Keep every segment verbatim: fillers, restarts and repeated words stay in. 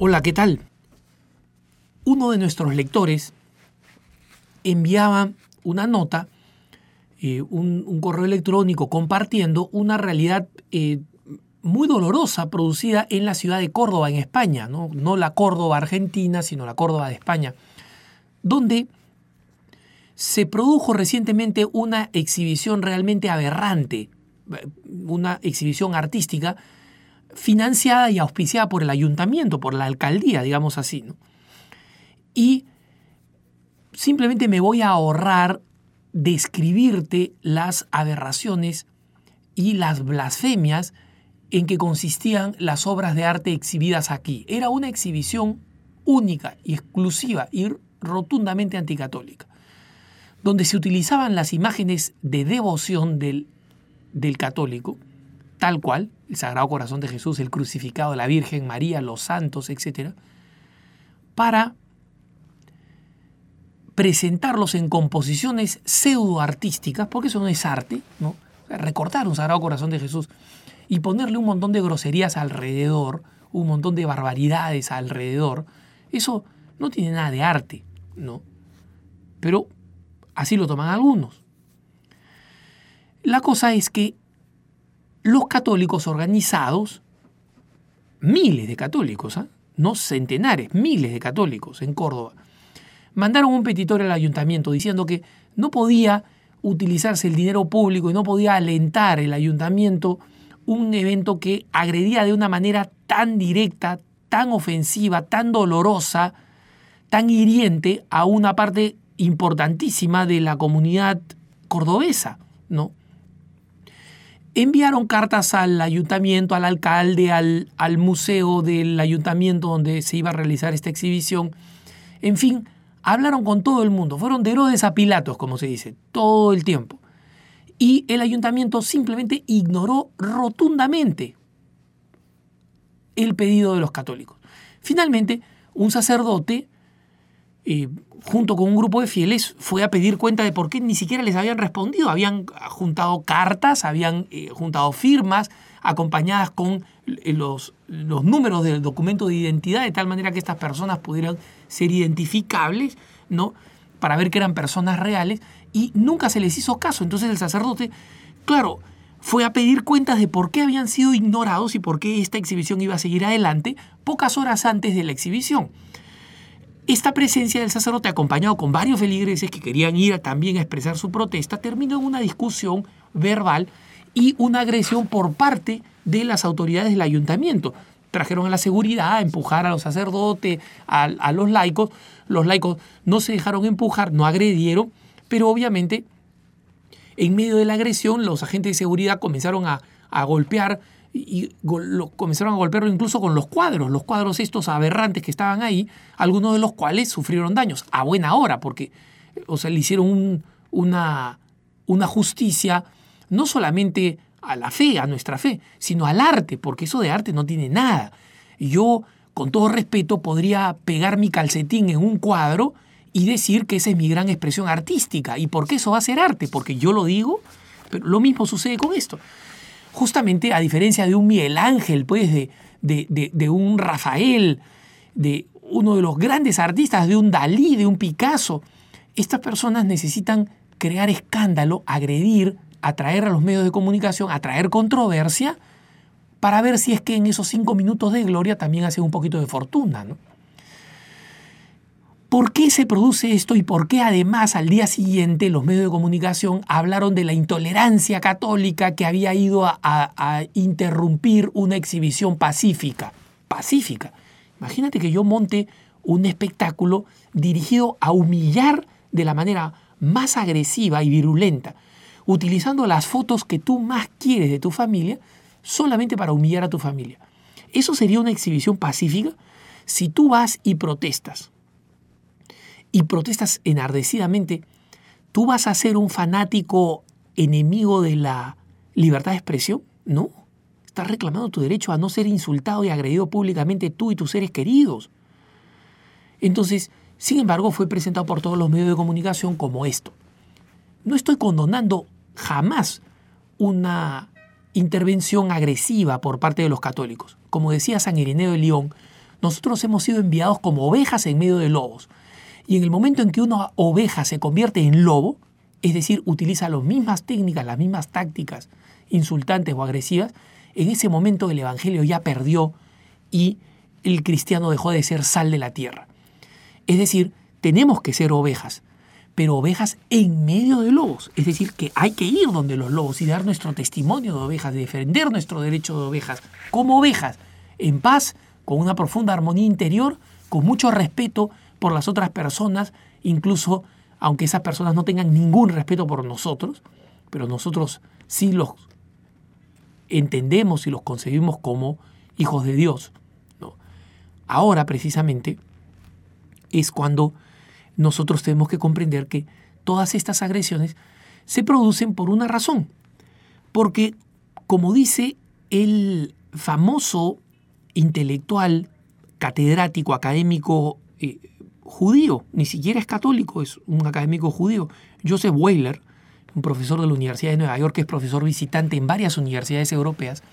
Hola, ¿qué tal? Uno de nuestros lectores enviaba una nota, eh, un, un correo electrónico compartiendo una realidad eh, muy dolorosa producida en la ciudad de Córdoba, en España, ¿no? No la Córdoba argentina, sino la Córdoba de España, donde se produjo recientemente una exhibición realmente aberrante, una exhibición artística financiada y auspiciada por el ayuntamiento, por la alcaldía, digamos así, ¿no? Y simplemente me voy a ahorrar describirte las aberraciones y las blasfemias en que consistían las obras de arte exhibidas aquí. Era una exhibición única y exclusiva y rotundamente anticatólica, donde se utilizaban las imágenes de devoción del, del católico, tal cual, el Sagrado Corazón de Jesús, el crucificado, la Virgen María, los santos, etcétera, para presentarlos en composiciones pseudoartísticas, porque eso no es arte, ¿no? O sea, recortar un Sagrado Corazón de Jesús y ponerle un montón de groserías alrededor, un montón de barbaridades alrededor, eso no tiene nada de arte, ¿no? Pero así lo toman algunos. La cosa es que los católicos organizados, miles de católicos, ¿eh? no centenares, miles de católicos en Córdoba, mandaron un petitorio al ayuntamiento diciendo que no podía utilizarse el dinero público y no podía alentar el ayuntamiento un evento que agredía de una manera tan directa, tan ofensiva, tan dolorosa, tan hiriente a una parte importantísima de la comunidad cordobesa, ¿no? Enviaron cartas al ayuntamiento, al alcalde, al, al museo del ayuntamiento donde se iba a realizar esta exhibición. En fin, hablaron con todo el mundo. Fueron de Herodes a Pilatos, como se dice, todo el tiempo. Y el ayuntamiento simplemente ignoró rotundamente el pedido de los católicos. Finalmente, un sacerdote, eh, junto con un grupo de fieles, fue a pedir cuenta de por qué ni siquiera les habían respondido. Habían juntado cartas, habían eh, juntado firmas acompañadas con eh, los, los números del documento de identidad, de tal manera que estas personas pudieran ser identificables, ¿no? Para ver que eran personas reales, y nunca se les hizo caso. Entonces el sacerdote, claro, fue a pedir cuentas de por qué habían sido ignorados y por qué esta exhibición iba a seguir adelante pocas horas antes de la exhibición. Esta presencia del sacerdote, acompañado con varios feligreses que querían ir a también a expresar su protesta, terminó en una discusión verbal y una agresión por parte de las autoridades del ayuntamiento. Trajeron a la seguridad a empujar a los sacerdotes, a, a los laicos. Los laicos no se dejaron empujar, no agredieron, pero obviamente en medio de la agresión los agentes de seguridad comenzaron a, a golpear y go, lo, comenzaron a golpearlo incluso con los cuadros, los cuadros estos aberrantes que estaban ahí, algunos de los cuales sufrieron daños a buena hora, porque o sea, le hicieron un, una, una justicia no solamente a la fe, a nuestra fe, sino al arte, porque eso de arte no tiene nada. Yo, con todo respeto, podría pegar mi calcetín en un cuadro y decir que esa es mi gran expresión artística. ¿Y por qué eso va a ser arte? Porque yo lo digo, pero lo mismo sucede con esto. Justamente a diferencia de un Miguel Ángel, pues, de, de, de, de un Rafael, de uno de los grandes artistas, de un Dalí, de un Picasso, estas personas necesitan crear escándalo, agredir, atraer a los medios de comunicación, atraer controversia, para ver si es que en esos cinco minutos de gloria también hacen un poquito de fortuna, ¿no? ¿Por qué se produce esto y por qué además al día siguiente los medios de comunicación hablaron de la intolerancia católica que había ido a, a, a interrumpir una exhibición pacífica? Pacífica. Imagínate que yo monte un espectáculo dirigido a humillar de la manera más agresiva y virulenta, utilizando las fotos que tú más quieres de tu familia solamente para humillar a tu familia. ¿Eso sería una exhibición pacífica? Si tú vas y protestas, y protestas enardecidamente, ¿tú vas a ser un fanático enemigo de la libertad de expresión? No. Estás reclamando tu derecho a no ser insultado y agredido públicamente tú y tus seres queridos. Entonces, sin embargo, fue presentado por todos los medios de comunicación como esto. No estoy condonando jamás una intervención agresiva por parte de los católicos. Como decía San Ireneo de León, Nosotros hemos sido enviados como ovejas en medio de lobos. Y en el momento en que una oveja se convierte en lobo, es decir, utiliza las mismas técnicas, las mismas tácticas insultantes o agresivas, en ese momento el evangelio ya perdió y el cristiano dejó de ser sal de la tierra. Es decir, tenemos que ser ovejas, pero ovejas en medio de lobos. Es decir, que hay que ir donde los lobos y dar nuestro testimonio de ovejas, defender nuestro derecho de ovejas, como ovejas, en paz, con una profunda armonía interior, con mucho respeto por las otras personas, incluso aunque esas personas no tengan ningún respeto por nosotros, pero nosotros sí los entendemos y los concebimos como hijos de Dios, ¿no? Ahora, precisamente, es cuando nosotros tenemos que comprender que todas estas agresiones se producen por una razón. Porque, como dice el famoso intelectual, catedrático, académico eh, judío, ni siquiera es católico, es un académico judío, Joseph Weiler, un profesor de la Universidad de Nueva York, que es profesor visitante en varias universidades europeas,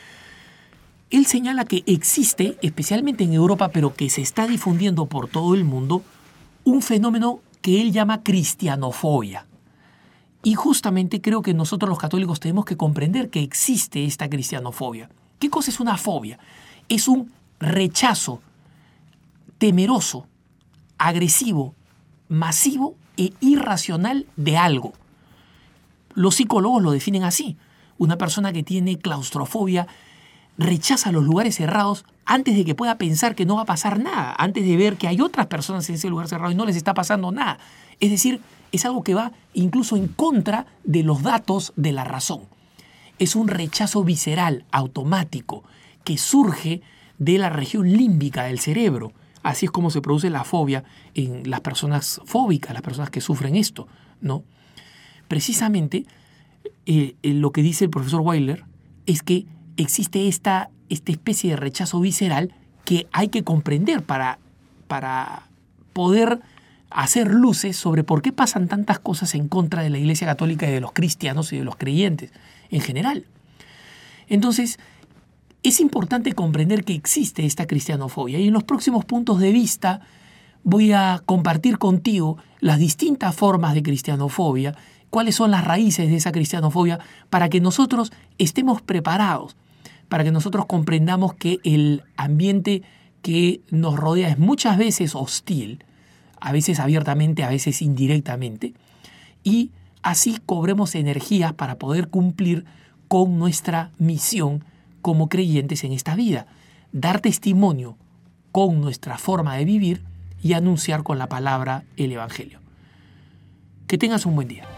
él señala que existe, especialmente en Europa, pero que se está difundiendo por todo el mundo, un fenómeno que él llama cristianofobia. Y justamente creo que nosotros los católicos tenemos que comprender que existe esta cristianofobia. ¿Qué cosa es una fobia? Es un rechazo temeroso, agresivo, masivo e irracional de algo. Los psicólogos lo definen así. Una persona que tiene claustrofobia rechaza los lugares cerrados antes de que pueda pensar que no va a pasar nada, antes de ver que hay otras personas en ese lugar cerrado y no les está pasando nada. Es decir, es algo que va incluso en contra de los datos de la razón. Es un rechazo visceral, automático, que surge de la región límbica del cerebro. Así es como se produce la fobia en las personas fóbicas, las personas que sufren esto, ¿no? Precisamente eh, lo que dice el profesor Weiler es que existe esta, esta especie de rechazo visceral que hay que comprender para, para poder hacer luces sobre por qué pasan tantas cosas en contra de la Iglesia Católica y de los cristianos y de los creyentes en general. Entonces, es importante comprender que existe esta cristianofobia y en los próximos puntos de vista voy a compartir contigo las distintas formas de cristianofobia, cuáles son las raíces de esa cristianofobia, para que nosotros estemos preparados, para que nosotros comprendamos que el ambiente que nos rodea es muchas veces hostil, a veces abiertamente, a veces indirectamente, y así cobremos energías para poder cumplir con nuestra misión como creyentes en esta vida, dar testimonio con nuestra forma de vivir y anunciar con la palabra el Evangelio. Que tengas un buen día.